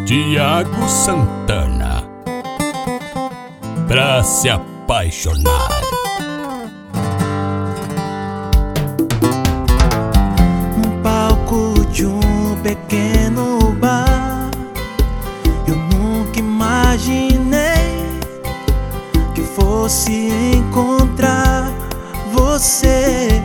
Tiago Santana, pra se apaixonar. Num palco de um pequeno bar, eu nunca imaginei que fosse encontrar você.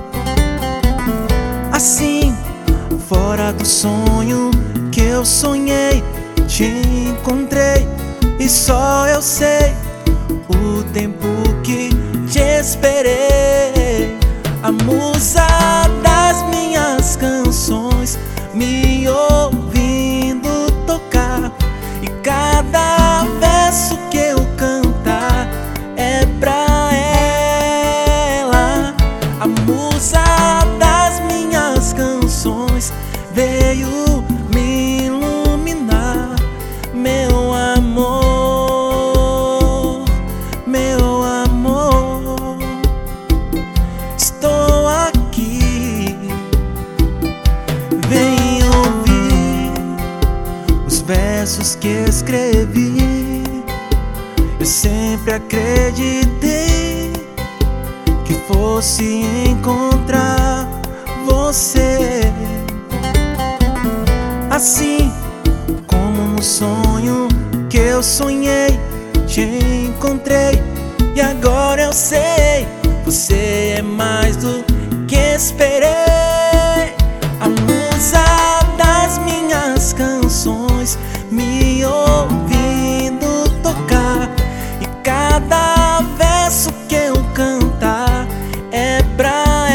Assim, fora do sonho que eu sonhei, te encontrei e só eu sei o tempo que te esperei. A musa das minhas canções me ouvindo tocar, e cada verso que eu cantar é pra ela. A musa das minhas canções veio me iluminar, meu amor, meu amor. Estou aqui, vem ouvir os versos que escrevi. Eu sempre acreditei que fosse encontrar você. Assim como no sonho que eu sonhei, te encontrei e agora eu sei, você é mais do que esperei. A musa das minhas canções me ouvindo tocar, e cada verso que eu cantar é pra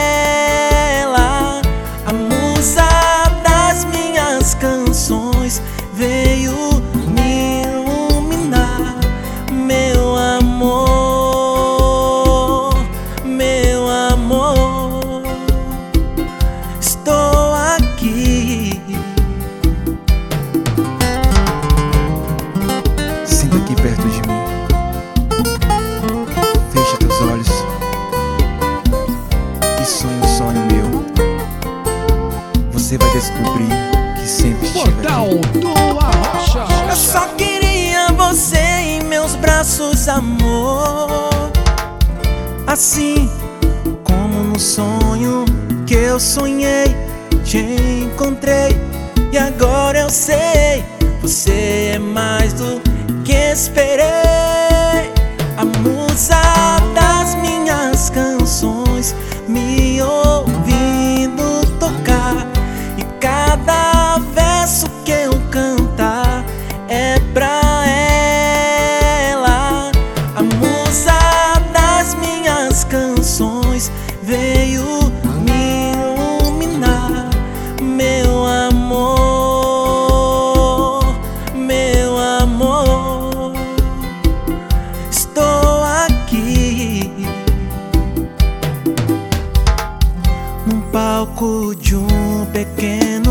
ela. A musa das minhas canções veio me iluminar, meu amor, meu amor. Estou aqui. Senta aqui perto de mim, fecha teus olhos e sonha um sonho meu. Você vai descobrir que sempre estive aqui. Eu só queria você em meus braços, amor. Assim como no sonho que eu sonhei, te encontrei e agora eu sei, você é mais do que esperei. A musa das minhas canções me ouvindo tocar, e cada verso que eu cantar é pra ela. A musa das minhas canções veio me iluminar, meu amor, meu amor. Estou aqui num palco de um pequeno